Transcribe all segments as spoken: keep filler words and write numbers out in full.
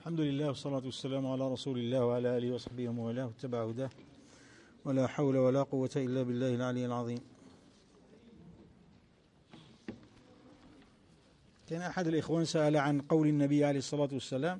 الحمد لله والصلاة والسلام على رسول الله وعلى آله وصحبه ومن والاه واتبع هداه ولا حول ولا قوة إلا بالله العلي العظيم. كان أحد الإخوان سأل عن قول النبي عليه الصلاة والسلام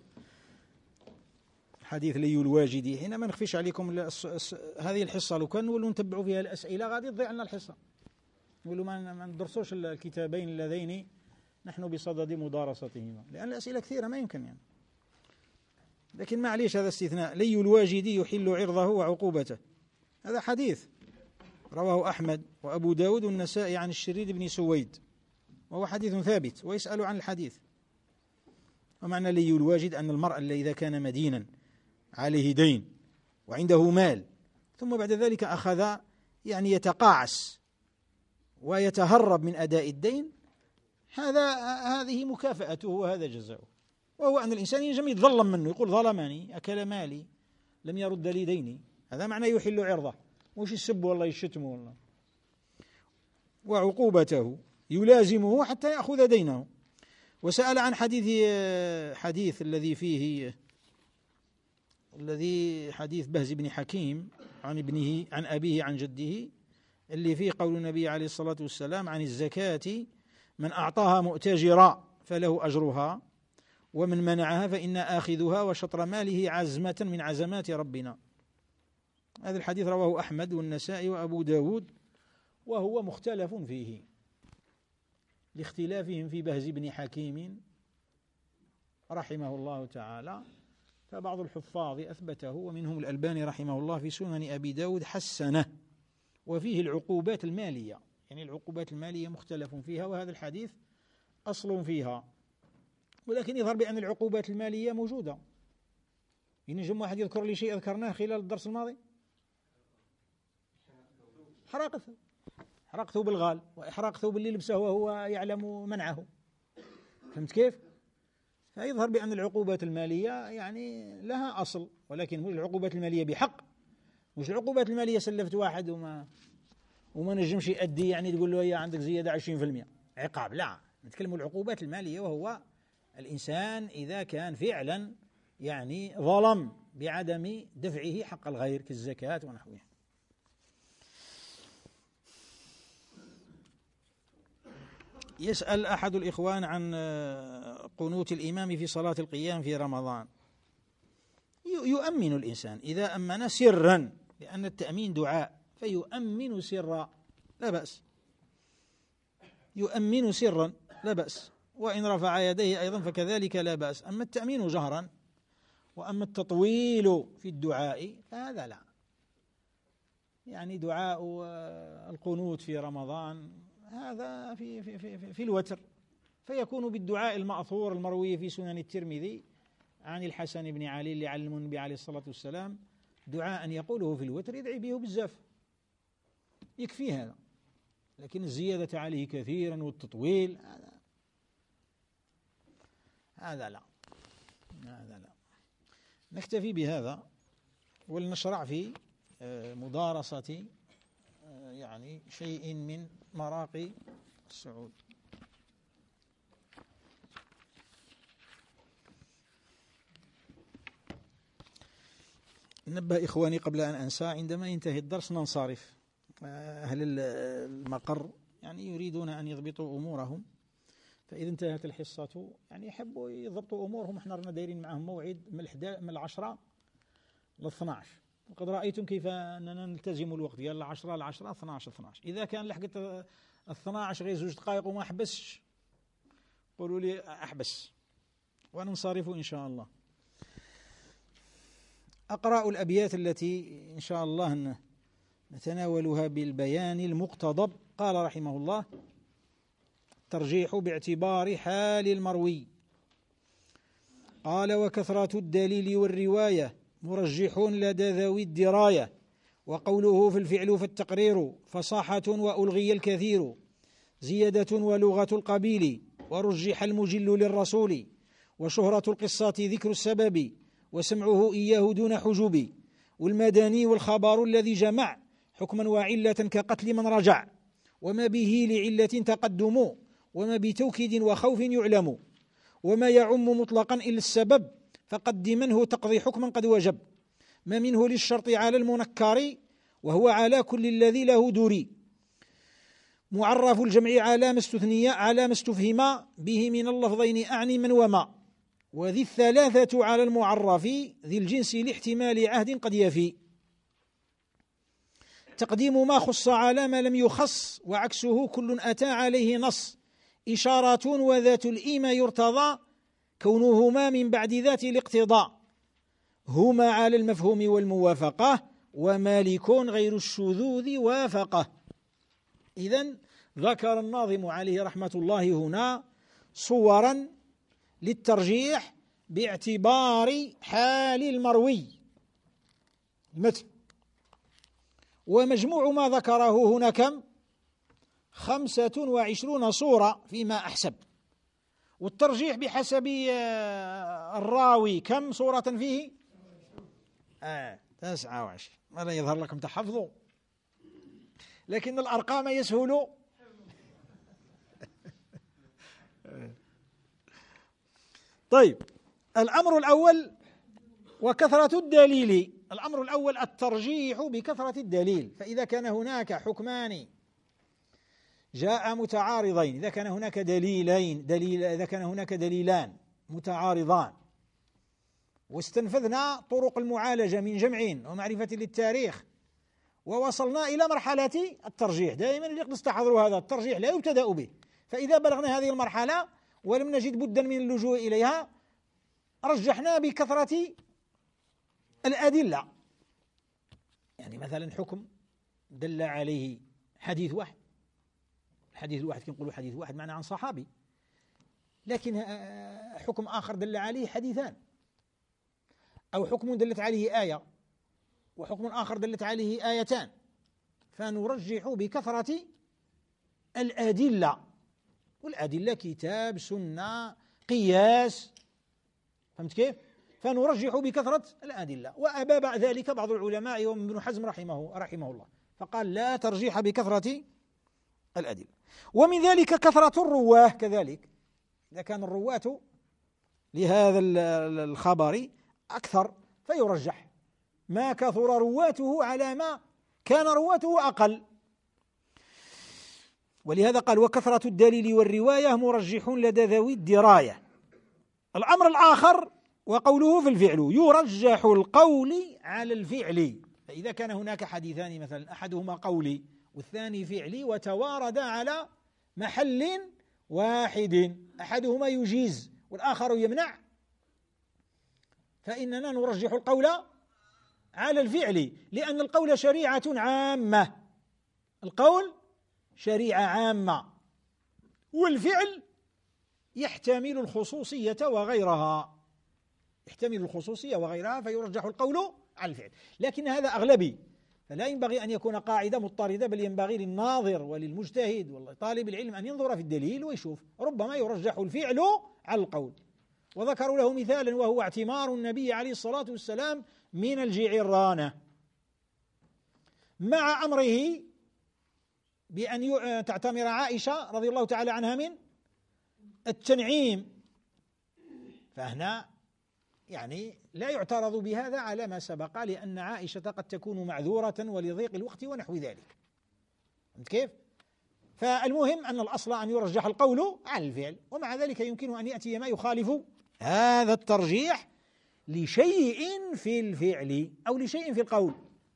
حديث لي الواجدي. حين ما نخفيش عليكم هذه الحصة لو كان نولوا نتبعوا فيها الأسئلة غادي تضيع لنا الحصة، نقولوا ما ندرسوش الكتابين اللذين نحن بصدد مدارستهما، لأن الأسئلة كثيرة ما يمكن يعني. لكن معليش هذا استثناء. لي الواجدي يحل عرضه وعقوبته، هذا حديث رواه أحمد وأبو داود والنسائي عن الشريد بن سويد، وهو حديث ثابت. ويسأل عن الحديث. ومعنى لي الواجد أن المرء الذي إذا كان مدينا عليه دين وعنده مال ثم بعد ذلك أخذ يعني يتقاعس ويتهرب من أداء الدين، هذا هذه مكافأته وهذا جزاؤه. وهو أن الإنسان ينجم يتظلم منه، يقول ظلمني أكل مالي لم يرد لي ديني، هذا معنى يحل عرضه، مش يسب والله يشتمه والله. وعقوبته يلازمه حتى يأخذ دينه. وسأل عن حديث حديث الذي فيه الذي حديث بهز بن حكيم عن ابنه عن أبيه عن جده، اللي فيه قول النبي عليه الصلاة والسلام عن الزكاة: من أعطاها مؤتجرا فله أجرها ومن منعها فإن آخذها وشطر ماله عزمة من عزمات ربنا. هذا الحديث رواه أحمد والنسائي وأبو داود، وهو مختلف فيه لاختلافهم في بهز بن حكيم رحمه الله تعالى، فبعض الحفاظ أثبته ومنهم الألباني رحمه الله في سنن أبي داود حسنه. وفيه العقوبات المالية، يعني العقوبات المالية مختلف فيها، وهذا الحديث أصل فيها. ولكن يظهر بأن العقوبات المالية موجودة. ينجم واحد يذكر لي شيء ذكرناه خلال الدرس الماضي؟ حراق الثوب، حراق ثوب الغال، وإحراق ثوب اللي لبسه وهو يعلم منعه. فهمت كيف؟ فيظهر بأن العقوبات المالية يعني لها أصل، ولكن العقوبات المالية بحق، مش العقوبات المالية سلفت واحد وما وما نجمش يؤدي، يعني تقول له يا عندك زيادة عشرين بالمئة عقاب. لا، نتكلم العقوبات المالية، وهو الإنسان إذا كان فعلا يعني ظلم بعدم دفعه حق الغير كالزكاة ونحوها. يسأل أحد الإخوان عن قنوت الإمام في صلاة القيام في رمضان. يؤمن الإنسان إذا أمن سرا، لأن التأمين دعاء، فيؤمن سرا لا بأس، يؤمن سرا لا بأس، وإن رفع يديه أيضا فكذلك لا بأس. أما التأمين جهرا وأما التطويل في الدعاء فهذا لا. يعني دعاء القنوت في رمضان هذا في, في, في, في الوتر، فيكون بالدعاء المأثور المروي في سنن الترمذي عن الحسن بن علي اللي علمه النبي عليه الصلاة والسلام دعاء يقوله في الوتر يدعي به بزاف، يكفي هذا. لكن الزيادة عليه كثيرا والتطويل هذا هذا لا هذا لا. نكتفي بهذا ولنشرع في مدارسة يعني شيء من مراقي السعود. نبه إخواني قبل أن أنسى، عندما ينتهي الدرس ننصرف. أهل المقر يعني يريدون أن يضبطوا أمورهم، فإذا انتهت الحصة يعني يحبوا يضبطوا أمورهم. احنا رانا دايرين معهم موعد من العشرة للاثنى عشر، وقد رأيتم كيف أننا نلتزم الوقت ديال العشرة لعشرة اثنى عشر اثنى عشر. إذا كان لحقت اثنى عشر غير زوج دقائق وما أحبسش قولوا لي أحبس وننصرف إن شاء الله. أقرأ الأبيات التي إن شاء الله نتناولها بالبيان المقتضب. قال رحمه الله: ترجيح باعتبار حال المروي. قال: وكثرة الدليل والرواية مرجح لدى ذوي الدراية، وقوله في الفعل فالتقرير فصاحة وألغي الكثير، زيادة ولغة القبيل ورجح المجل للرسول، وشهرة القصة ذكر السبب وسمعه إياه دون حجب، والمدني والخبر الذي جمع حكما وعلة كقتل من رجع، وما به لعلة تقدم وما بتوكيد وخوف يعلم، وما يعم مطلقا إلا السبب فقدمنه تقضي حكما قد وجب، ما منه للشرط على المنكر وهو على كل الذي له دوري، معرف الجمع على ما استثني على ما استفهم به من اللفظين أعني من وما، وذي الثلاثة على المعرف ذي الجنس لاحتمال عهد قد يفي، تقديم ما خص على ما لم يخص وعكسه كل أتى عليه نص، إشارة وذات الإيمة يرتضى كونهما من بعد ذات الاقتضاء، هما على المفهوم والموافقة ومالك غير الشذوذ وافقه. إذن ذكر الناظم عليه رحمة الله هنا صورا للترجيح باعتبار حال المروي المتن، ومجموع ما ذكره هنا كم؟ خمسة وعشرون صورة فيما أحسب، والترجيح بحسب الراوي كم صورة فيه؟ آه تسعة وعشرين، ولا يظهر لكم تحفظوا، لكن الأرقام يسهل. طيب، الأمر الأول وكثرة الدليل. الأمر الأول الترجيح بكثرة الدليل، فإذا كان هناك حكمان جاء متعارضين، إذا كان هناك دليلين دليل إذا كان هناك دليلان متعارضان واستنفذنا طرق المعالجة من جمع ومعرفة للتاريخ ووصلنا إلى مرحلة الترجيح، دائما نستحضر هذا الترجيح لا يبتدأ به، فإذا بلغنا هذه المرحلة ولم نجد بدا من اللجوء إليها رجحنا بكثرة الأدلة. يعني مثلا حكم دل عليه حديث واحد، الحديث الواحد كنقولوا حديث واحد معناه عن صحابي، لكن حكم آخر دل عليه حديثان، أو حكم دلت عليه آية وحكم آخر دلت عليه آيتان، فنرجح بكثرة الأدلة، والأدلة كتاب سنة قياس، فهمت كيف؟ فنرجح بكثرة الأدلة. وأبى ذلك بعض العلماء ومن ابن حزم رحمه رحمه الله، فقال لا ترجيح بكثرة الأدلة. ومن ذلك كثرة الرواه كذلك، إذا كان الرواة لهذا الخبر أكثر فيرجح ما كثر رواته على ما كان رواته أقل. ولهذا قال وكثرة الدليل والرواية مرجح لدى ذوي الدراية. الأمر الآخر وقوله في الفعل، يرجح القول على الفعل، فإذا كان هناك حديثان مثلا أحدهما قولي والثاني فعلي وتواردا على محل واحد، أحدهما يجيز والآخر يمنع، فإننا نرجح القول على الفعل، لأن القول شريعة عامة، القول شريعة عامة، والفعل يحتمل الخصوصية وغيرها، يحتمل الخصوصية وغيرها، فيرجح القول على الفعل. لكن هذا أغلبي، فلا ينبغي أن يكون قاعدة مضطردة، بل ينبغي للناظر وللمجتهد وطالب العلم أن ينظر في الدليل ويشوف، ربما يرجح الفعل على القول. وذكروا له مثالا وهو اعتمار النبي عليه الصلاة والسلام من الجعرانة مع أمره بأن تعتمر عائشة رضي الله تعالى عنها من التنعيم، فهنا يعني لا يعترض بهذا على ما سبق، لأن عائشة قد تكون معذورة ولضيق الوقت ونحو ذلك، كيف؟ فالمهم أن الأصل أن يرجح القول على الفعل، ومع ذلك يمكن أن يأتي ما يخالف هذا الترجيح لشيء في الفعل أو لشيء في القول.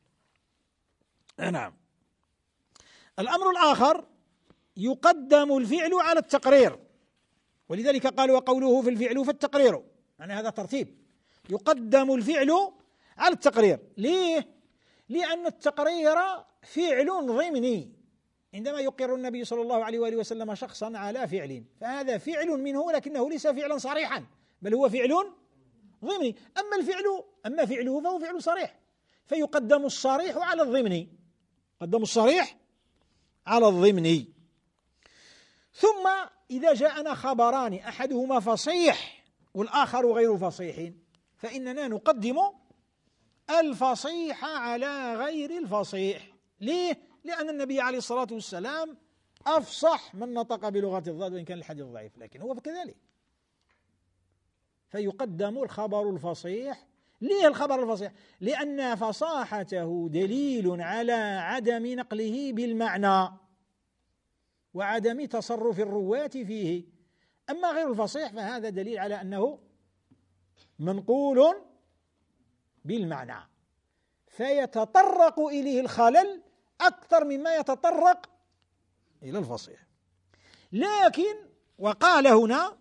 نعم. الأمر الآخر يقدم الفعل على التقرير، ولذلك قال وقوله في الفعل فالتقرير، يعني هذا ترتيب، يقدم الفعل على التقرير. ليه؟ لأن التقرير فعل ضمني، عندما يقر النبي صلى الله عليه وآله وسلم شخصا على فعل فهذا فعل منه، لكنه ليس فعلا صريحا بل هو فعل ضمني. أما الفعل أما فعله فهو فعل صريح، فيقدم الصريح على الضمني، قدم الصريح على الضمني. ثم إذا جاءنا خبران أحدهما فصيح والآخر غير فصيح، فإننا نقدم الفصيح على غير الفصيح. ليه؟ لأن النبي عليه الصلاة والسلام أفصح من نطق بلغة الضاد، وإن كان الحديث ضعيف لكن هو كذلك. فيقدم الخبر الفصيح. ليه الخبر الفصيح؟ لأن فصاحته دليل على عدم نقله بالمعنى وعدم تصرف الرواة فيه. أما غير الفصيح فهذا دليل على أنه منقول بالمعنى، فيتطرق إليه الخلل أكثر مما يتطرق إلى الفصيح. لكن وقال هنا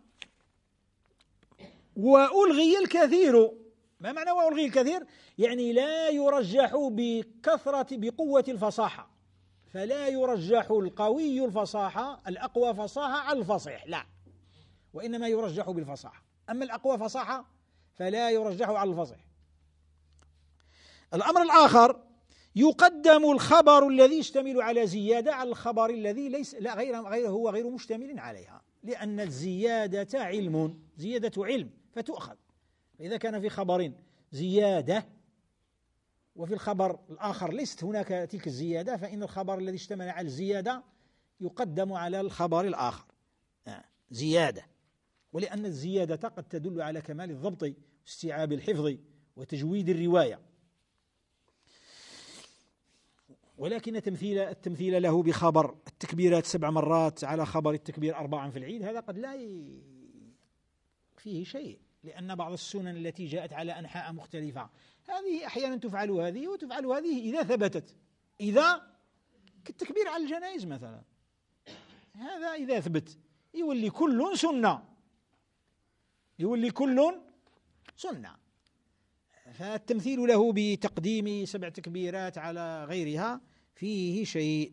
وألغي الكثير. ما معنى وألغي الكثير؟ يعني لا يرجح بكثرة بقوة الفصاحة، فلا يرجح القوي الفصاحة الأقوى فصاحة على الفصيح، لا، وإنما يرجح بالفصاحة. أما الأقوى فصاحة فلا يرجح على الفصيح. الأمر الآخر يقدم الخبر الذي يشتمل على زيادة على الخبر الذي ليس لا غير غير هو غير مشتمل عليها، لأن الزيادة علم، زيادة علم فتؤخذ. فإذا كان في خبر زيادة وفي الخبر الآخر ليست هناك تلك الزيادة، فإن الخبر الذي اشتمل على الزيادة يقدم على الخبر الآخر زيادة، ولأن الزيادة قد تدل على كمال الضبط واستيعاب الحفظ وتجويد الرواية. ولكن تمثيل التمثيل له بخبر التكبيرات سبع مرات على خبر التكبير أربعا في العيد هذا قد لا فيه شيء، لأن بعض السنن التي جاءت على أنحاء مختلفة هذه أحيانا تفعل هذه وتفعل هذه إذا ثبتت، إذا كالتكبير على الجنائز مثلا، هذا إذا ثبت يولي كل سنة، يولي كل سنة. فالتمثيل له بتقديم سبع تكبيرات على غيرها فيه شيء.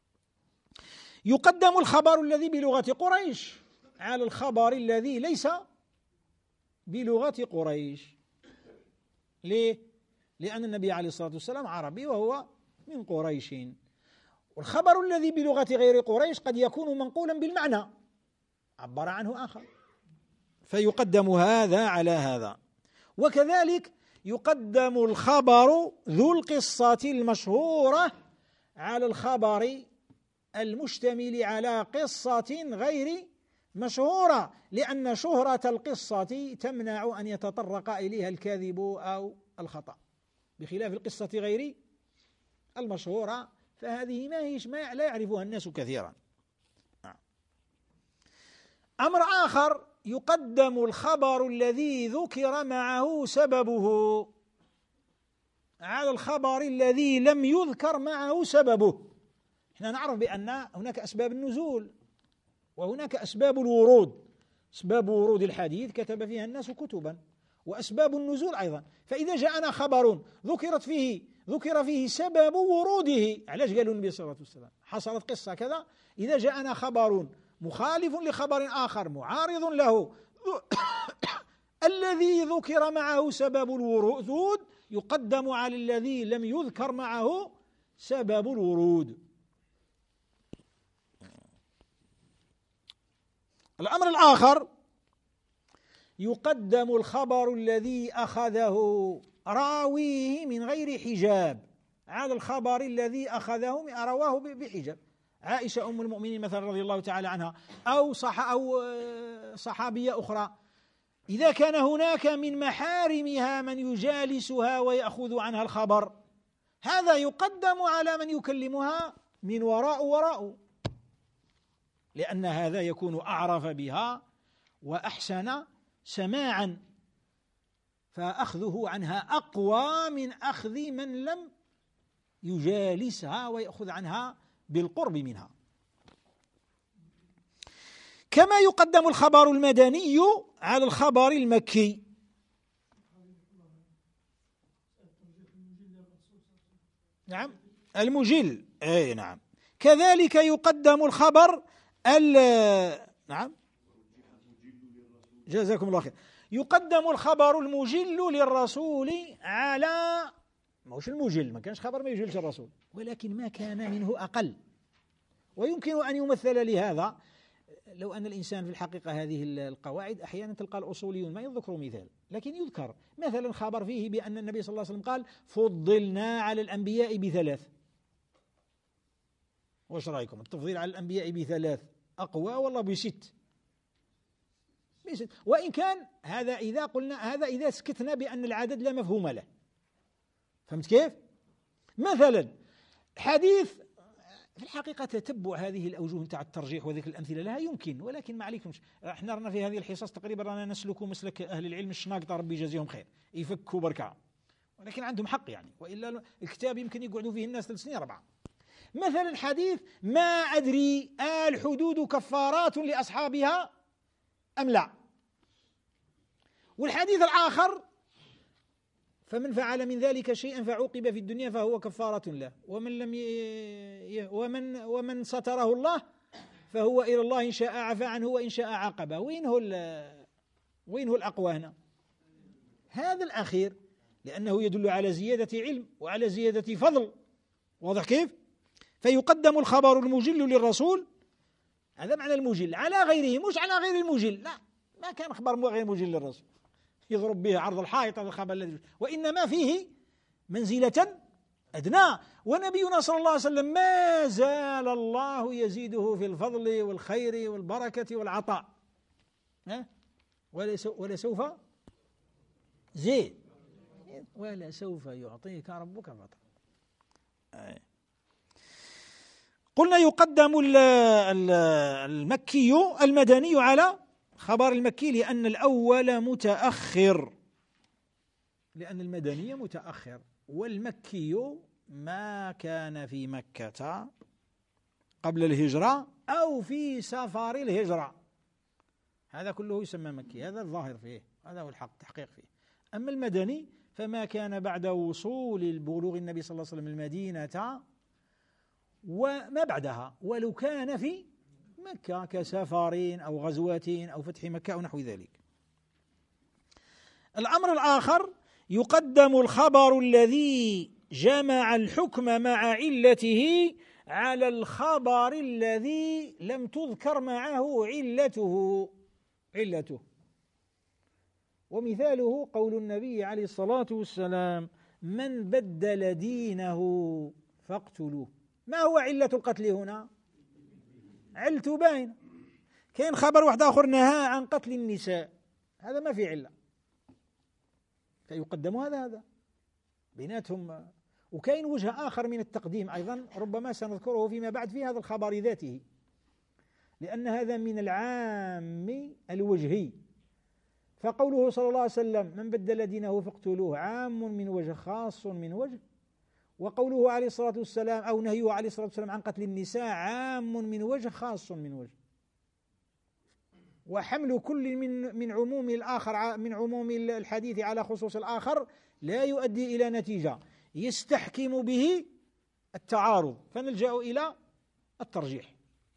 يقدم الخبر الذي بلغة قريش على الخبر الذي ليس بلغة قريش. ليه؟ لأن النبي عليه الصلاة والسلام عربي وهو من قريش، والخبر الذي بلغة غير قريش قد يكون منقولا بالمعنى عبر عنه آخر، فيقدم هذا على هذا. وكذلك يقدم الخبر ذو القصة المشهورة على الخبر المشتمل على قصة غير مشهورة، لأن شهرة القصة تمنع أن يتطرق إليها الكاذب أو الخطأ، بخلاف القصة غير المشهورة فهذه ما هيش ما لا يعرفها الناس كثيرا. أمر آخر يقدم الخبر الذي ذكر معه سببه على الخبر الذي لم يذكر معه سببه. احنا نعرف بأن هناك أسباب النزول وهناك أسباب الورود، أسباب ورود الحديث كتب فيها الناس كتبا، وأسباب النزول أيضا. فإذا جاءنا خبر ذكرت فيه ذكر فيه سبب وروده، علاش قالوا النبي صلى الله عليه وسلم حصلت قصة كذا، إذا جاءنا خبر مخالف لخبر آخر معارض له الذي ذكر معه سبب الورود يقدم على الذي لم يذكر معه سبب الورود. الأمر الآخر يقدم الخبر الذي أخذه راويه من غير حجاب على الخبر الذي أخذه رواه بحجاب. عائشة أم المؤمنين مثلا رضي الله تعالى عنها أو صح أو صحابية أخرى، إذا كان هناك من محارمها من يجالسها ويأخذ عنها الخبر، هذا يقدم على من يكلمها من وراء وراء، لأن هذا يكون أعرف بها وأحسن سماعا، فأخذه عنها أقوى من أخذ من لم يجالسها ويأخذ عنها بالقرب منها. كما يقدم الخبر المدني على الخبر المكي. نعم المجل، أي نعم. كذلك يقدم الخبر ال نعم جزاكم الله خير. يقدم الخبر المجل للرسول على ماهوش المجل، ما كانش خبر ما يجلش الرسول، ولكن ما كان منه أقل. ويمكن أن يمثل لهذا لو أن الإنسان في الحقيقة هذه القواعد أحيانا تلقى الأصوليون ما يذكروا مثال، لكن يذكر مثلا خبر فيه بأن النبي صلى الله عليه وسلم قال فضلنا على الأنبياء بثلاث. وش رأيكم؟ التفضيل على الأنبياء بثلاث أقوى والله بست ليست، وإن كان هذا إذا قلنا هذا إذا سكتنا بأن العدد لا مفهوم له. فهمت كيف؟ مثلا حديث في الحقيقة تتبع هذه الأوجه نتاع الترجيح وذكر الأمثلة لها يمكن، ولكن ما عليكمش، احنا رانا في هذه الحصص تقريبا رانا نسلك مسلك أهل العلم الشناقطة ربي يجازيهم خير، يفكوا بركة، ولكن عندهم حق يعني، وإلا الكتاب يمكن يقعدوا فيه الناس ثلاث سنين أربعة. مثلا حديث ما أدري الحدود كفارات لأصحابها أم لا، والحديث الآخر فمن فعل من ذلك شيئا فعوقب في الدنيا فهو كفارة له، ومن لم ي... ومن ومن ستره الله فهو إلى الله إن شاء عفى عنه وإن شاء عاقبه. وين هو ال... وين هو الأقوى هنا؟ هذا الأخير، لأنه يدل على زيادة علم وعلى زيادة فضل، واضح كيف؟ فيقدم الخبر المجل للرسول، هذا معنى المجل، على غيره، مش على غير المجل، لا، ما كان خبر غير مجل للرسول يضرب به عرض الحائط هذا الخبر الذي، وإنما فيه منزلة أدنى. ونبينا صلى الله عليه وسلم ما زال الله يزيده في الفضل والخير والبركة والعطاء، ها؟ ولسوف زيد ولسوف يعطيك ربك فترضى. قلنا يقدم المكي المدني على خبر المكي لأن الأول متأخر، لأن المدني متأخر، والمكي ما كان في مكة قبل الهجرة أو في سفر الهجرة، هذا كله يسمى مكي، هذا الظاهر فيه، هذا هو الحق تحقيق فيه. أما المدني فما كان بعد وصول البلوغ النبي صلى الله عليه وسلم المدينة وما بعدها، ولو كان في مكة كسفارين أو غزواتين أو فتح مكة أو نحو ذلك. الأمر الآخر يقدم الخبر الذي جمع الحكم مع علته على الخبر الذي لم تذكر معه علته علته ومثاله قول النبي عليه الصلاة والسلام من بدل دينه فاقتلوه. ما هو علة القتل هنا؟ علته باين، كاين خبر واحد آخر نهى عن قتل النساء، هذا ما في علة، فيقدم هذا هذا بيناتهم. وكاين وجه آخر من التقديم أيضا ربما سنذكره فيما بعد في هذا الخبر ذاته، لأن هذا من العام الوجهي، فقوله صلى الله عليه وسلم من بدل دينه فاقتلوه عام من وجه خاص من وجه، وقوله عليه الصلاة والسلام أو نهيه عليه الصلاة والسلام عن قتل النساء عام من وجه خاص من وجه. وحمل كل من من عموم الآخر من عموم الحديث على خصوص الآخر لا يؤدي إلى نتيجة يستحكم به التعارض، فنلجأ إلى الترجيح.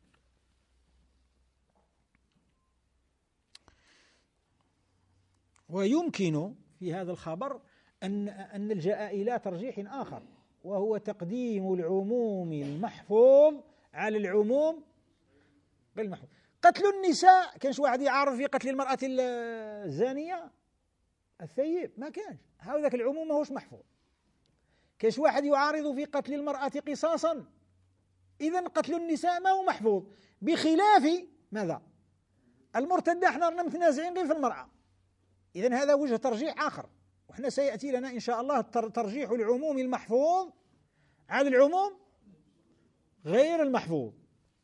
ويمكن في هذا الخبر أن أن نلجأ إلى ترجيح آخر، وهو تقديم العموم المحفوظ على العموم غير المحفوظ. قتل النساء كانش واحد يعارض في قتل المرأة الزانية الثيب، ما كانش، هذاك العموم ماهوش محفوظ. كانش واحد يعارض في قتل المرأة قصاصا، إذا قتل النساء ما هو محفوظ، بخلاف ماذا؟ المرتدة احنا رانا متنازعين غير في المرأة، إذا هذا وجه ترجيح آخر، وإحنا سيأتي لنا إن شاء الله ترجيح العموم المحفوظ على العموم غير المحفوظ.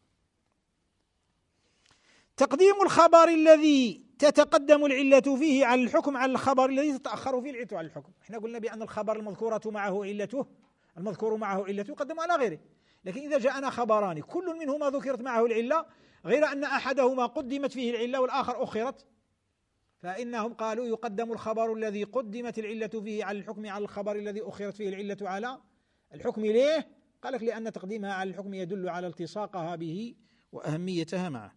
تقديم الخبر الذي تتقدم العلة فيه على الحكم على الخبر الذي تتأخر فيه العلة على الحكم. إحنا قلنا بأن الخبر المذكورة معه علته المذكور معه علته يقدم على غيره، لكن إذا جاءنا خبران كل منهما ذكرت معه العلة غير أن أحدهما قدمت فيه العلة والآخر أخرت، فإنهم قالوا يقدم الخبر الذي قدمت العلة فيه على الحكم على الخبر الذي أخرت فيه العلة على الحكم. ليه؟ قال لك لأن تقديمها على الحكم يدل على التصاقها به وأهميتها معه.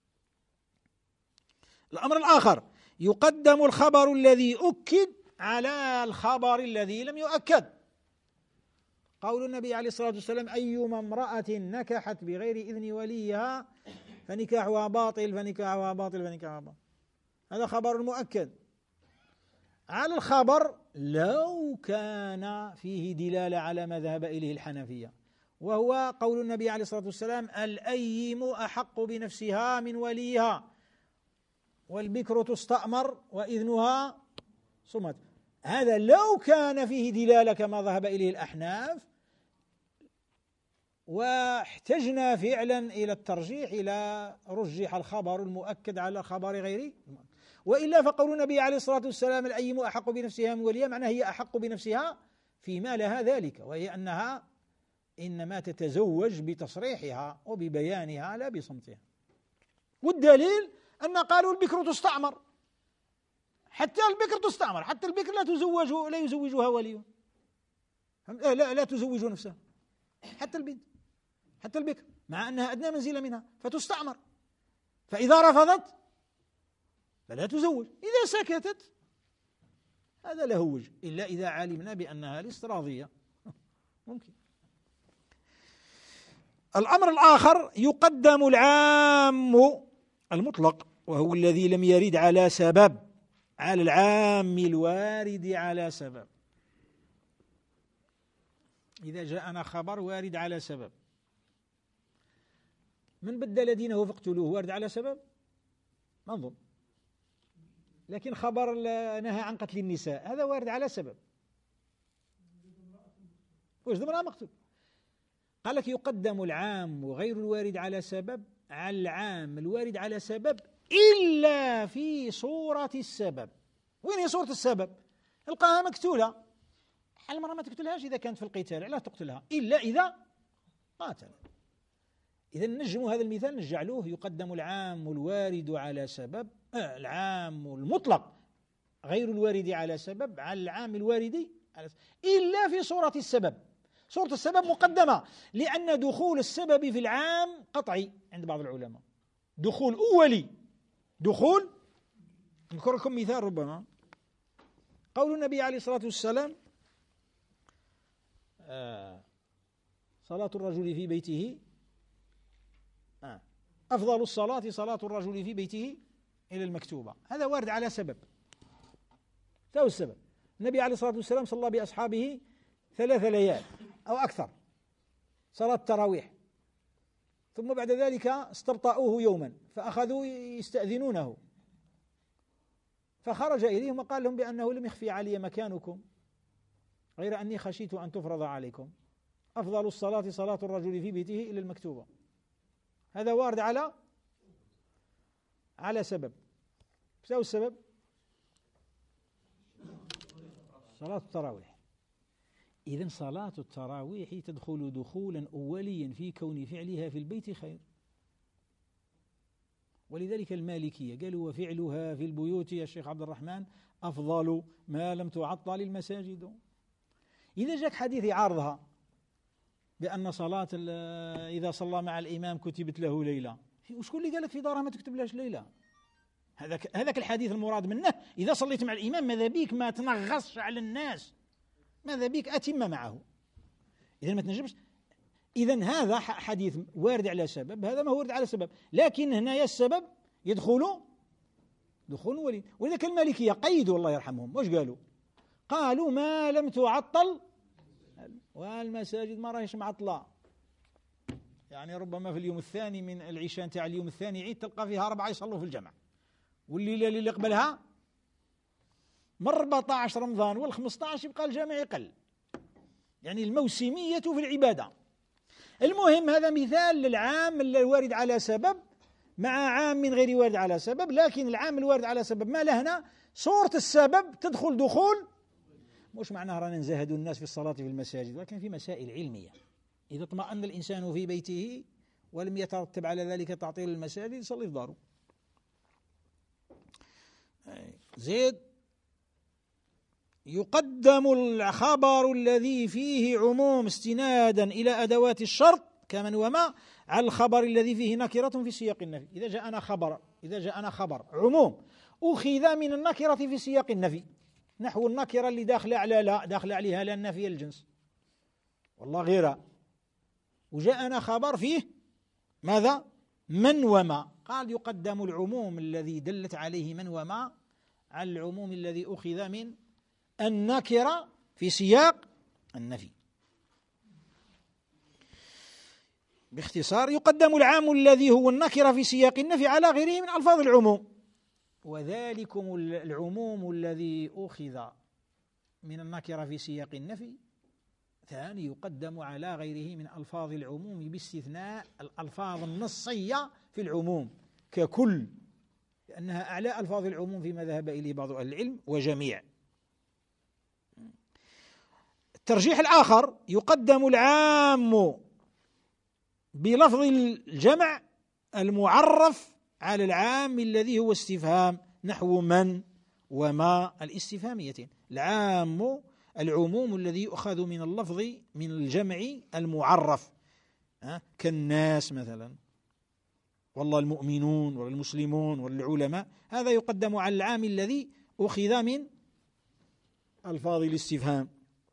الأمر الآخر يقدم الخبر الذي أكد على الخبر الذي لم يؤكد. قول النبي عليه الصلاة والسلام أيما امرأة نكحت بغير إذن وليها فنكاحها باطل فنكاحها باطل فنكاحها باطل، هذا خبر مؤكد على الخبر لو كان فيه دلالة على ما ذهب إليه الحنفية، وهو قول النبي عليه الصلاة والسلام الأيم أحق بنفسها من وليها، والبكر تستأمر وإذنها صمت. هذا لو كان فيه دلالة كما ذهب إليه الأحناف واحتجنا فعلا إلى الترجيح إلى رجح الخبر المؤكد على الخبر غيره، وإلا فقول النبي عليه الصلاة والسلام الأيم أحق بنفسها من وليها، معناها هي أحق بنفسها فيما لها ذلك، وهي أنها إنما تتزوج بتصريحها وببيانها لا بصمتها. والدليل أن قالوا البكر تستعمر، حتى البكر تستعمر، حتى البكر لا تزوج لا يزوجها ولي، لا لا تزوج نفسها، حتى البنت حتى البكر مع أنها أدنى منزلة منها فتستعمر، فإذا رفضت فلا تزوج، إذا سكتت هذا له وجه، إلا إذا علمنا بأنها ليست راضية ممكن. الأمر الآخر يقدم العام المطلق وهو الذي لم يرد على سبب على العام الوارد على سبب. إذا جاءنا خبر وارد على سبب، من بدل دينه فاقتلوه وارد على سبب؟ ما نظن. لكن خبر نهى عن قتل النساء هذا وارد على سبب، وجد امرأة مقتول. قال لك يقدم العام وغير الوارد على سبب على العام الوارد على سبب إلا في صورة السبب. وين هي صورة السبب؟ القاها مقتولة، المرأة ما تقتلهاش إذا كانت في القتال، لا تقتلها إلا إذا قاتل. إذا نجموا هذا المثال نجعلوه يقدم العام الوارد على سبب آه العام المطلق غير الوارد على سبب على العام الوارد على سبب إلا في صورة السبب. صورة السبب مقدمة لأن دخول السبب في العام قطعي عند بعض العلماء، دخول أولي، دخول. نذكر لكم مثال ربما قول النبي عليه الصلاة والسلام آه صلاة الرجل في بيته آه أفضل الصلاة صلاة الرجل في بيته إلى المكتوبة، هذا وارد على سبب. ذا السبب النبي عليه الصلاة والسلام صلى بأصحابه ثلاث ليال أو أكثر صلاة التراويح، ثم بعد ذلك استبطأوه يوما فأخذوا يستأذنونه، فخرج إليهم وقال لهم بأنه لم يخفي علي مكانكم غير أني خشيت أن تفرض عليكم، أفضل الصلاة صلاة الرجل في بيته إلى المكتوبة. هذا وارد على على سبب. شو السبب؟ صلاة التراويح. إذن صلاة التراويح تدخل دخولا أوليا في كون فعلها في البيت خير، ولذلك المالكية قالوا وفعلها في البيوت يا شيخ عبد الرحمن أفضل ما لم تعطل المساجد. إذا جاك حديث يعارضها بأن صلاة إذا صلى مع الإمام كتبت له ليلة، وشكون اللي قالك في دارها ما تكتب لهاش ليلة؟ هذاك هذاك الحديث المراد منه إذا صليت مع الإمام ماذا بيك ما تنغصش على الناس، ماذا بيك أتم معه، إذا ما تنجمش. إذن هذا حديث وارد على سبب، هذا ما هو وارد على سبب، لكن هنا السبب يدخل دخول ولي. ولذلك المالكية قيدوا الله يرحمهم، واش قالوا؟ قالوا ما لم تعطل، والمساجد ما راهيش معطلة، يعني ربما في اليوم الثاني من العشاء تاع اليوم الثاني عيد تلقى فيها أربعة يصلوا في الجمع، والليلة اللي قبلها من أربعة عشر رمضان والخمسة عشر يبقى الجامع يقل، يعني الموسمية في العبادة. المهم هذا مثال للعام الوارد على سبب مع عام من غير وارد على سبب، لكن العام الوارد على سبب ما له هنا صورة السبب تدخل دخول، مش معناه رانا نزاهد الناس في الصلاة في المساجد، لكن في مسائل علمية. إذا اطمأن الإنسان في بيته ولم يترتب على ذلك تعطيل المساجد يصلي في داره. زيد يقدم الخبر الذي فيه عموم استنادا إلى أدوات الشرط كمن وما على الخبر الذي فيه نكرة في سياق النفي. إذا جاءنا خبر إذا جاءنا خبر عموم أخذ من النكرة في سياق النفي، نحو النكرة اللي داخلة على لا داخلة عليها لا النفي الجنس والله غيرها، وجاءنا خبر فيه ماذا؟ من وما، قال يقدم العموم الذي دلت عليه من وما على العموم الذي أخذ من النكرة في سياق النفي. باختصار يقدم العام الذي هو النكرة في سياق النفي على غيره من ألفاظ العموم. وذلكم العموم الذي أخذ من النكرة في سياق النفي ثاني يقدم على غيره من ألفاظ العموم باستثناء الألفاظ النصية في العموم ككل، لأنها أعلى ألفاظ العموم فيما ذهب إليه بعض أهل العلم وجميع. الترجيح الآخر يقدم العام بلفظ الجمع المعرف على العام الذي هو استفهام، نحو من وما الاستفهاميتين. العام العموم الذي يؤخذ من اللفظ من الجمع المعرف كالناس مثلا، والله المؤمنون والمسلمون والعلماء، هذا يقدم على العام الذي أخذ من ألفاظ الاستفهام.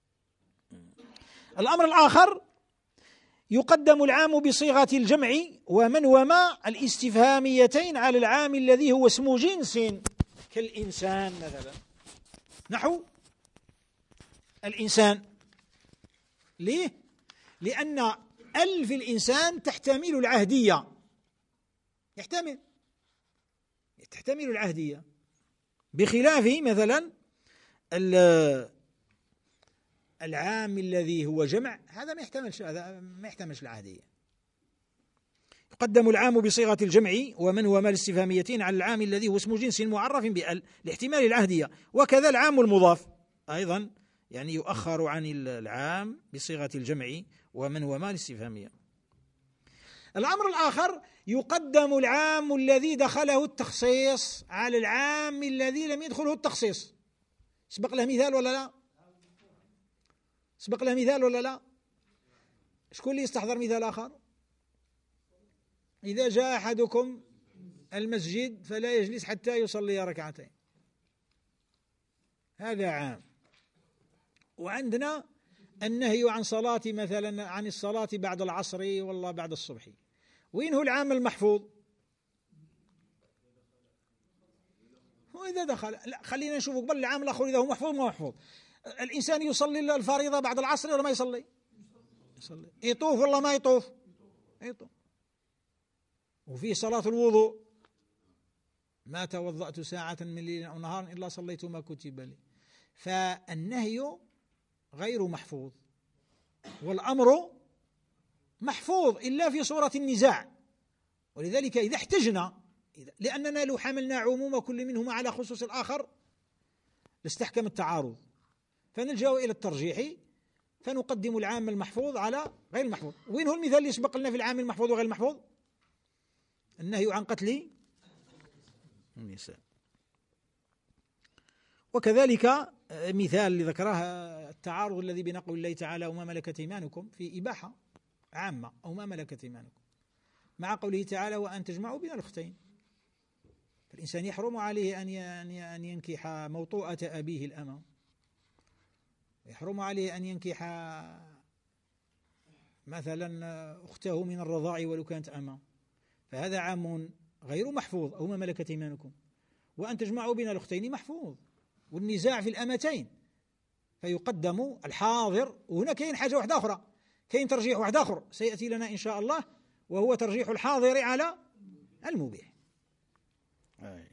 الأمر الآخر يقدم العام بصيغة الجمع ومن وما الاستفهاميتين على العام الذي هو اسم جنس كالإنسان مثلا، نحو الإنسان. ليه؟ لأن ال في الإنسان تحتمل العهدية، يحتمل تحتمل العهدية، بخلاف مثلا العام الذي هو جمع، هذا ما يحتملش، هذا ما يحتملش العهدية. يقدم العام بصيغة الجمع ومن وما الاستفهاميتين على العام الذي هو اسم جنس معرف بأل لاحتمال العهدية، وكذا العام المضاف أيضا يعني يؤخر عن العام بصيغة الجمع ومن وما الاستفهامية. الأمر الآخر يقدم العام الذي دخله التخصيص على العام الذي لم يدخله التخصيص. سبق له مثال ولا لا؟ سبق له مثال ولا لا؟ شكون اللي يستحضر مثال آخر؟ إذا جاء أحدكم المسجد فلا يجلس حتى يصلي ركعتين، هذا عام. وعندنا النهي عن صلاة مثلا عن الصلاة بعد العصر والله بعد الصبح، وين هو العام المحفوظ؟ هو إذا دخل. لا، خلينا نشوف قبل العام الآخر إذا هو محفوظ ما محفوظ. الإنسان يصلي الفريضة بعد العصر ولا ما يصلي؟ يصلي. يطوف ولا ما يطوف؟ يطوف. وفي صلاة الوضوء، ما توضأت ساعة من ليل أو نهار إلا صليت ما كتب لي. فالنهي غير محفوظ والأمر محفوظ إلا في صورة النزاع. ولذلك إذا احتجنا، لأننا لو حملنا عموم كل منهما على خصوص الآخر لاستحكم التعارض، فنلجأ إلى الترجيح فنقدم العام المحفوظ على غير المحفوظ. وين هو المثال اللي يسبق لنا في العام المحفوظ وغير المحفوظ؟ النهي عن قتل النساء. وكذلك مثال اللي ذكره التعارض الذي بين قول الله تعالى وما ملكت ايمانكم في إباحة عامة أو ما ملكت ايمانكم، مع قوله تعالى وأن تجمعوا بين الأختين. فالإنسان يحرم عليه أن ينكح موطوءة أبيه الأمة، يحرم عليه أن ينكح مثلا أخته من الرضاع ولو كانت أمة، فهذا عام غير محفوظ أو ما ملكت ايمانكم. وأن تجمعوا بين الأختين محفوظ، والنزاع في الأمتين فيقدم الحاضر. وهنا كاين حاجة واحدة أخرى، كاين ترجيح واحد آخر سيأتي لنا إن شاء الله، وهو ترجيح الحاضر على المبيح. أي.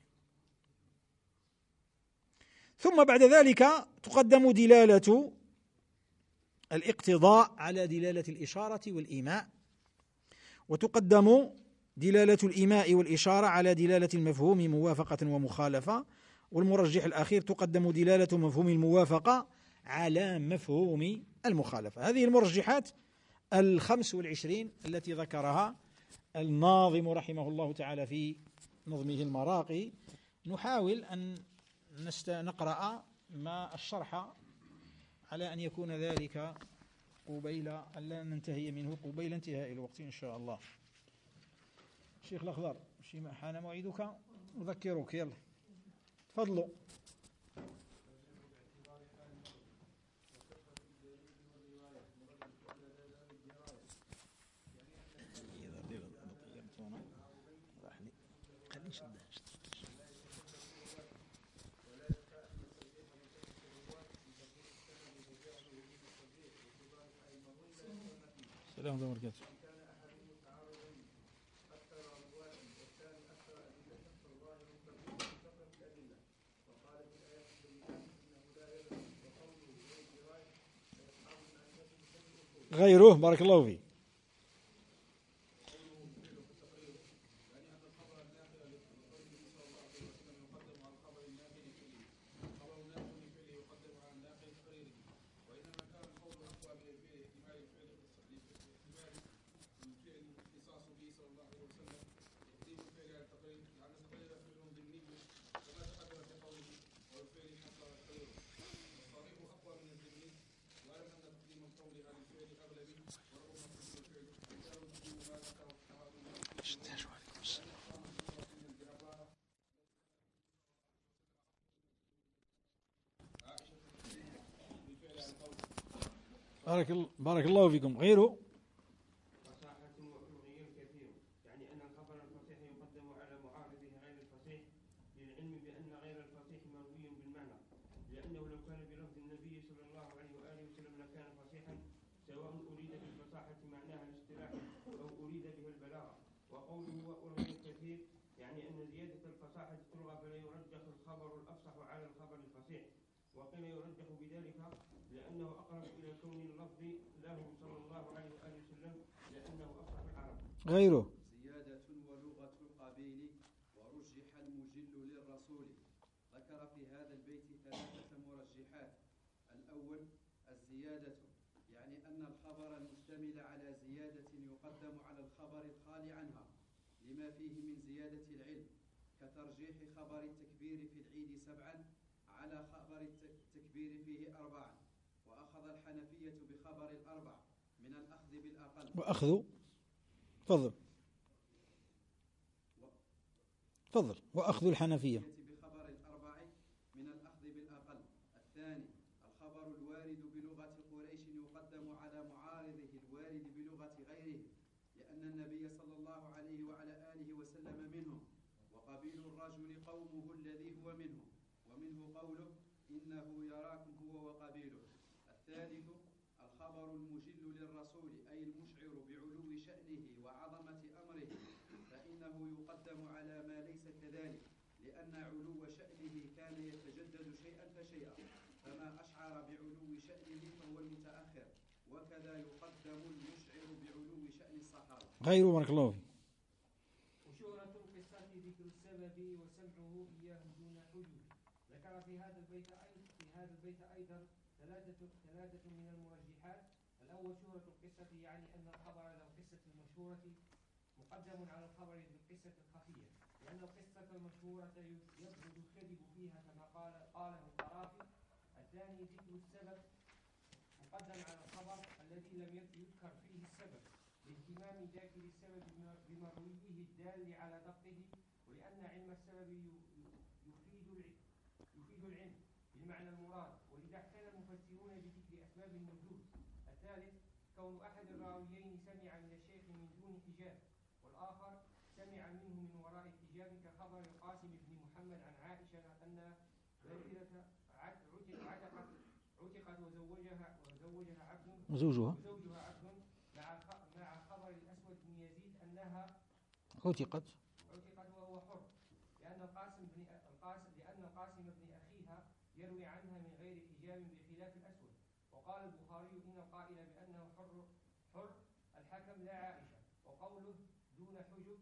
ثم بعد ذلك تقدم دلالة الاقتضاء على دلالة الإشارة والإيماء، وتقدم دلالة الإيماء والإشارة على دلالة المفهوم موافقة ومخالفة، والمرجح الأخير تقدم دلالة مفهوم الموافقة على مفهوم المخالفة. هذه المرجحات الخمس والعشرين التي ذكرها الناظم رحمه الله تعالى في نظمه المراقي. نحاول أن نقرأ ما الشرح على أن يكون ذلك قبيل أن لا ننتهي منه قبيل انتهاء الوقت إن شاء الله. شيخ الأخضر شيما حان موعدك أذكرك، يلا تفضلوا. السلام عليكم ورحمة الله وبركاته. غيره بارك الله فيك. بارك الله بارك الله فيكم. غيره فصاحة وحلوي كثير، يعني أن الخبر الفصيح يقدم على معارضه غير الفصيح للعلم بأن غير الفصيح مروي بالمعنى، لأنه لو كان بلفظ النبي صلى الله عليه وآله وسلم لكان فصيحا، سواء أريد بالفصاحة معناها الاصطلاحي أو أريد بها البلاغة. وقوله وحلوي كثير يعني أن زيادة الفصاحة تلغى، فلا يرجح الخبر الأفصح على الخبر الفصيح، وقيل يرجح بذلك لأنه أقرب إلى كون اللفظ له صلى الله عليه وآله وسلم لأنه أفصح العرب. غيره زيادة ولغة القبيل ورجح المجل للرسول. ذكر في هذا البيت ثلاثة مرجحات. الأول الزيادة، يعني أن الخبر المشتمل على زيادة يقدم على الخبر الخالي عنها لما فيه من زيادة العلم، كترجيح خبر التكبير في العيد سبعا على خبر التكبير فيه أربعا. وأخذ الحنفية بخبر الأربع من الأخذ بالأقل. وأخذ فضل فضل وأخذ الحنفية بخبر الأربع من الأخذ بالأقل. الثاني الخبر الوارد بلغة قريش يقدم على معارضه الوارد بلغة غيره، لأن النبي صلى الله عليه وعلى آله وسلم منهم، وقبيل الرجل قومه الذي هو منه، ومنه قوله إنه يراكم هو وقبيله. الثالث الخبر المجل للرسول، أي المشعر بعلو شأنه وعظمة أمره، فإنه يقدم على ما ليس كذلك، لأن علو شأنه كان يتجدد شيئا فشيئا، فما أشعر بعلو شأنه فهو المتأخر، وكذا يقدم المشعر بعلو شأن الصحابة. غيره بارك الله فيك. وشهرة القصة ذكر السبب وسمعه إياه دون حجب. ذكر في هذا البيت أيضا في هذا البيت أيضا ثلاثة ثلاثة من المرجحات. الأول شهرة القصة، يعني أن الخبر ذو القصة المشهورة مقدم على الخبر ذو القصة الخفية، لأن القصة المشهورة يبعد الكذب فيها كما قال قاله القرافي. الثاني ذكر السبب مقدم على الخبر الذي لم يذكر فيه السبب، لاهتمام ذاكر السبب بمرويه الدال على ضبطه، ولأن علم السبب يفيد يفيد العلم بالمعنى المراد، ولذا احتال المفسرون بذكر أسباب النزول. الثالث كون أحد الراويين سمع من الشيخ من دون حجاب، والآخر سمع منه من وراء حجاب، كخبر القاسم بن محمد عن عائشة أن بريرة عتقت عتقت وزوجها وزوجها عبد وزوجها وزوجها عبد مع مع خبر الأسود بن يزيد أنها عتقت عتقت وهو حر، لأن القاسم بن القاسم لأن القاسم بن أخيها يروي عنها من غير حجاب بخلاف الأسود. وقال البخاري إن القائل بأنه حر حر الحكم لا عائشة، وقوله دون حجب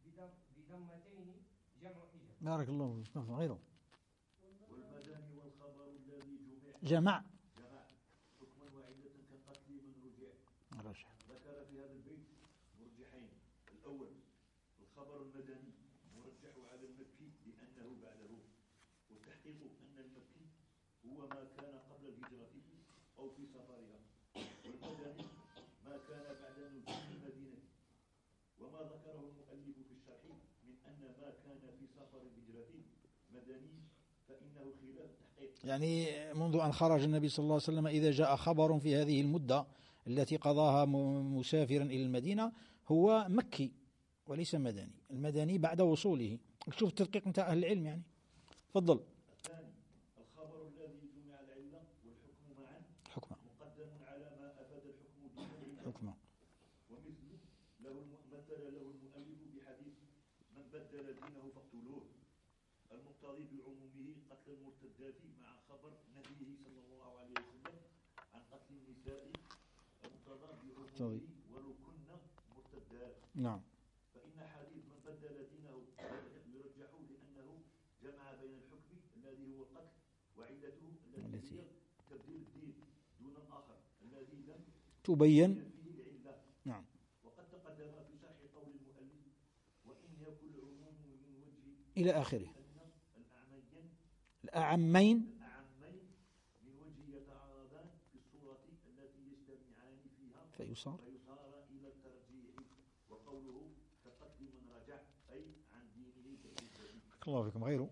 بضمتين جمع حجاب. بارك الله فيك. غيره والمدني والخبر الذي جمع جمع جمع حكما واحدة كقتل من رجع. رجع. ذكر في هذا البيت مرجحين. الأول الخبر المدني مرجح على المكي لأنه بعده، والتحقيق أن المكي هو ما كان قبل الهجرة أو في سفرها، والمدني ما كان بعد نزول المدينة. وما ذكره المؤلف في الشرح من أن ما كان في سفر الهجرة مدني فإنه خلاف التحقيق، يعني منذ أن خرج النبي صلى الله عليه وسلم إذا جاء خبر في هذه المدة التي قضاها مسافرا إلى المدينة هو مكي وليس مدني. المدني بعد وصوله. شوف التدقيق نتاع أهل العلم يعني. تفضل. الثاني الخبر الذي جمع العلة والحكم معا حكمة مقدم على ما أفاد الحكم دون العلة. حكمة. ومثل له مثل له المؤلف بحديث من بدل دينه فاقتلوه، المقتضي بعمومه قتل المرتدات مع خبر نبيه صلى الله عليه وسلم عن قتل النساء، المقتضى يقتضي. ولو كنا مرتدات. نعم. فإن حديث من بدل دينه يرجح لأنه جمع بين الحكم الذي هو القتل وعلته التي هي تبديل الدين دون الآخر الذي لم تبين فيه العلة. نعم. وقد تقدم في شرح قول المؤلف وإن يكن العموم من وجه إلى آخره. الأعمين الأعمين الأعمين من وجه يتعارضان في الصورة التي يجتمعان فيها فيصار فيصار إلى الترجيح. وقوله كقتل من رجع أي عن دينه بالعزة. الله فيكم. غيره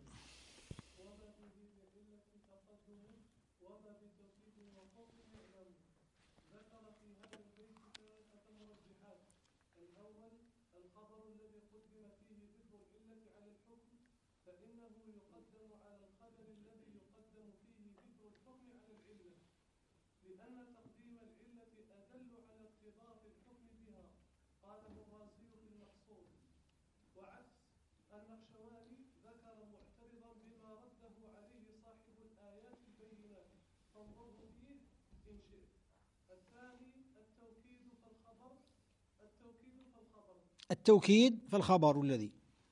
فإنه يقدم على الخبر الذي يقدم فيه ذكر الحكم على العلة، لأن تقديم العلة أدل على اقتضاء الحكم بها، قاله الرازي في المقصود. وعكس النقشواني ذكر معترضا بما رده عليه صاحب الآيات البينات، فانظره فيه إن شئت. الثاني التوكيد فالخبر التوكيد فالخبر التوكيد فالخبر الذي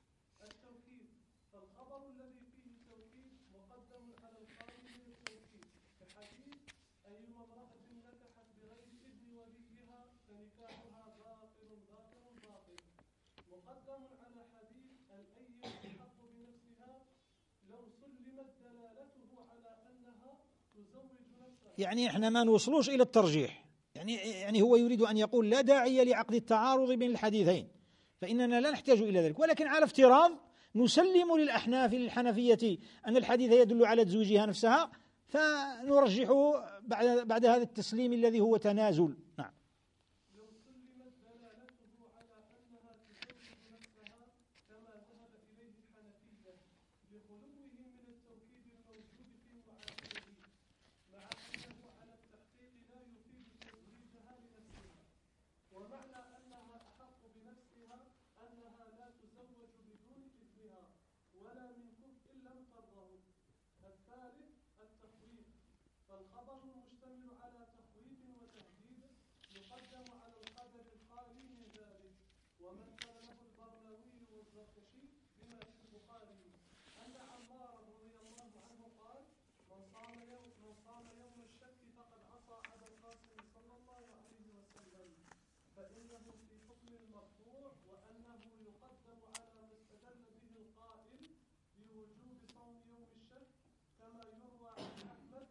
مقدم على حديث الأية الحق بنفسها لو سلمت دلالته على أنها تزوج نفسها. يعني احنا ما نوصلوش إلى الترجيح، يعني يعني هو يريد أن يقول لا داعي لعقد التعارض بين الحديثين، فإننا لا نحتاج إلى ذلك، ولكن على افتراض نسلم للأحناف للحنفية أن الحديث يدل على تزويجها نفسها، فنرجحه بعد بعد هذا التسليم الذي هو تنازل. نعم. فالخبر المشتمل على تخويف وتهديد يقدم على الخبر الخالي من ذلك. ومثل له البرماوي والزركشي بما في البخاري أن عمار رضي الله عنه قال: من صام يوم من صام يوم الشك فقد عصى أبا القاسم صلى الله عليه وسلم، فإنه في حكم المرفوع، وأنه يقدم على ما استدل به القائل بوجوب صوم يوم الشك، كما يروى عن أحمد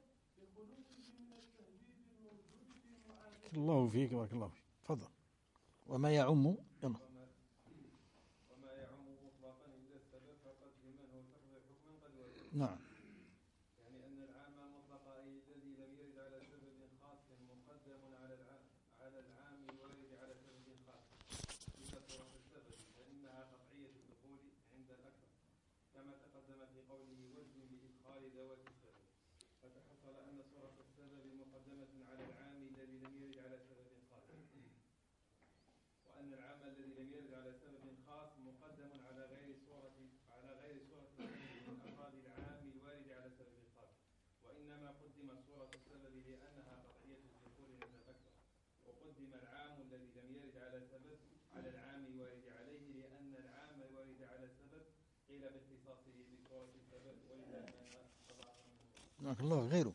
الله فيك بارك الله فيك. تفضل. وما يعم يلا. وما يعم مطلقا إلا السبب فقد لمن هو تقضي حكما قد وجب. نعم. يعني أن العام مطلق أي الذي لم يرد على سبب خاص مقدم على العام على العام الوارد على سبب خاص إذا صرف السبب، فإنها قطعية الدخول عند الأكثر، كما تقدم في قوله وزن بإدخال ذوات السبب. فتحصل أن صورة السبب مقدمة على العام الذي لم يرد على سبب خاص، وأن العام الذي لم يرد على سبب خاص مقدم على غير صورة على غير صورة من أفراد العام الوارد على سبب خاص، وإنما قدمت صورة السبب لأنها قطعية الدخول عند الأكثر، وقدم العام الذي لم يرد على سبب على العام الوارد عليه، لأن العام الوارد على سبب قيل باختصاصه بصورة السبب، ولذا كان بارك الله. غيره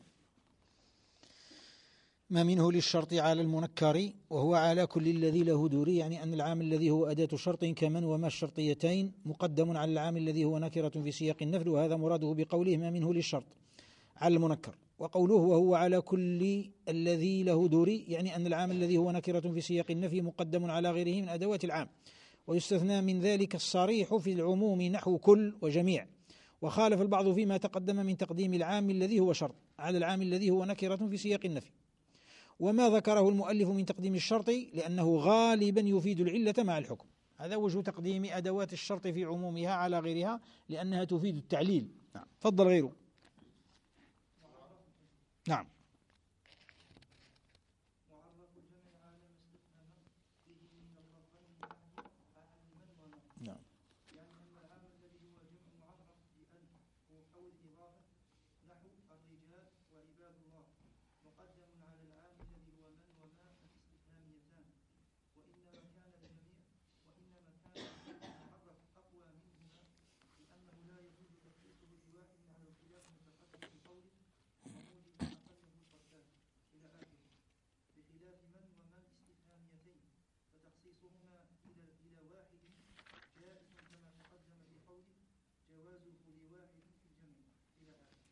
ما منه للشرط على المنكر وهو على كل الذي له دوري، يعني أن العام الذي هو أداة شرط كمن وما الشرطيتين مقدم على العام الذي هو نكرة في سياق النفي، وهذا مراده بقوله ما منه للشرط على المنكر. وقوله وهو على كل الذي له دوري يعني أن العام الذي هو نكرة في سياق النفي مقدم على غيره من أدوات العام، ويستثنى من ذلك الصريح في العموم نحو كل وجميع. وخالف البعض فيما تقدم من تقديم العام الذي هو شرط على العام الذي هو نكرة في سياق النفي. وما ذكره المؤلف من تقديم الشرط لأنه غالبا يفيد العلة مع الحكم، هذا وجه تقديم أدوات الشرط في عمومها على غيرها لأنها تفيد التعليل. نعم. فضل غيره. نعم. نعم.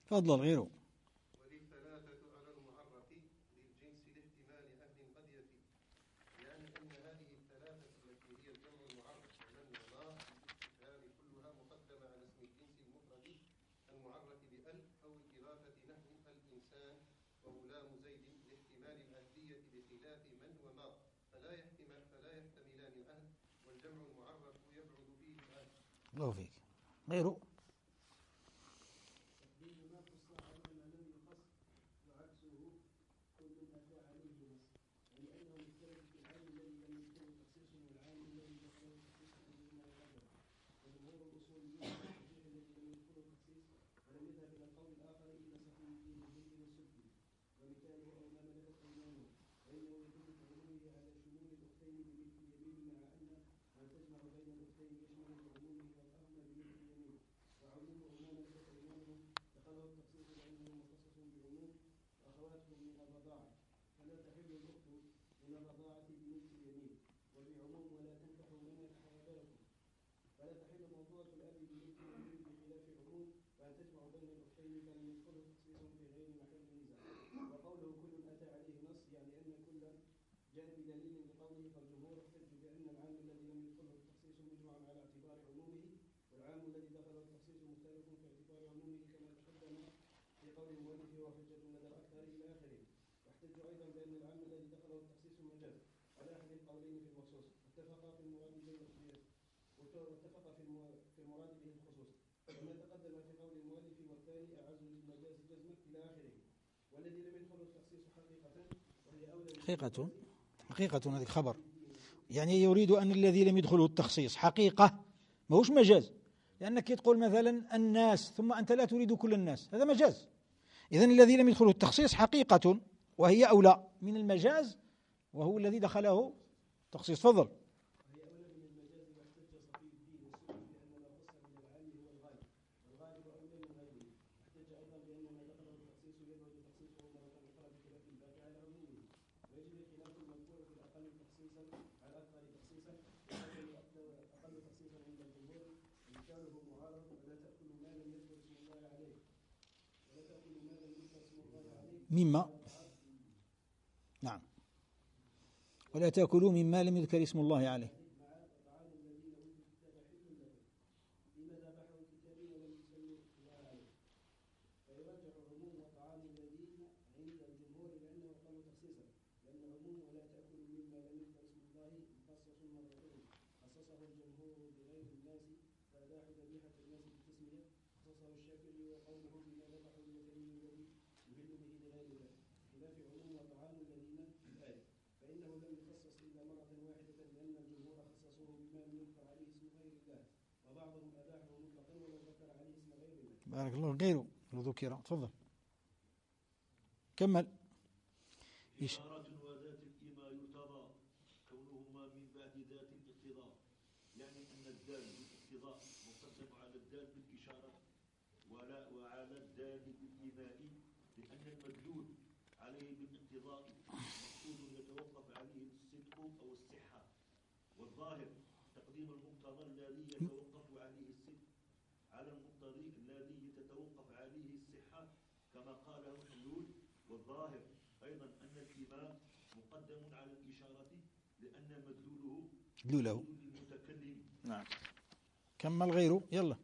تفضل غيره. وللثلاثة على المعرف للجنس لاحتمال أهل قد يفي، يعني أن هذه الثلاثة التي هي الجمع المعرف ومن وما بالاستفهام كلها مقدمة على اسم الجنس المفرد المعرف بأل أو الإضافة نحو الإنسان وغلام زيد لاحتمال الأهلية بخلاف من وما، فلا يحتمل فلا يحتملان الأهل، والجمع المعرف يبعد فيه الأهل. الله فيك. غيره. حقيقة حقيقة هذه خبر، يعني يريد أن الذي لم يدخله التخصيص حقيقة ما هوش مجاز، لأنك تقول مثلا الناس ثم أنت لا تريد كل الناس، هذا مجاز. إذن الذي لم يدخله التخصيص حقيقة، وهي أولى من المجاز وهو الذي دخله تخصيص. فضل. مما نعم ولا تأكلوا مما لم يذكر اسم الله عليه. بارك الله. غيره ذكر. تفضل كمل. إيش إشارة وذات الإما يرتضى كونهما من بعد ذات الاقتضاء، يعني أن الدال بالاقتضاء مقدم على الدال بالإشارة ولا وعلى الدال بالإيماء، لأن المدلول عليه بالاقتضاء مقصود يتوقف عليه الصدق أو الصحة، والظاهر تقديم المقتضى الذي يتوقف عليه الصدق على المقتضي الذي يتوقف عليه الصحة، كما قاله الحلول. والظاهر أيضا أن الإيماء مقدم على الإشارة لأن مدلوله مدلوله المتكلم. نعم. كمل غيره. يلا.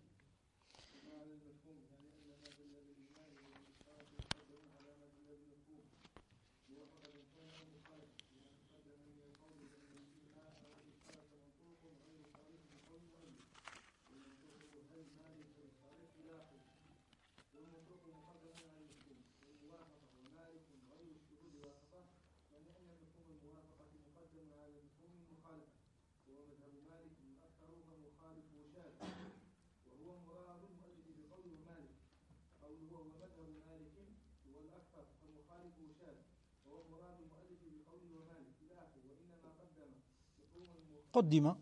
قدم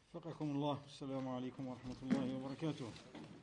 وفقكم الله. السلام عليكم ورحمة الله وبركاته.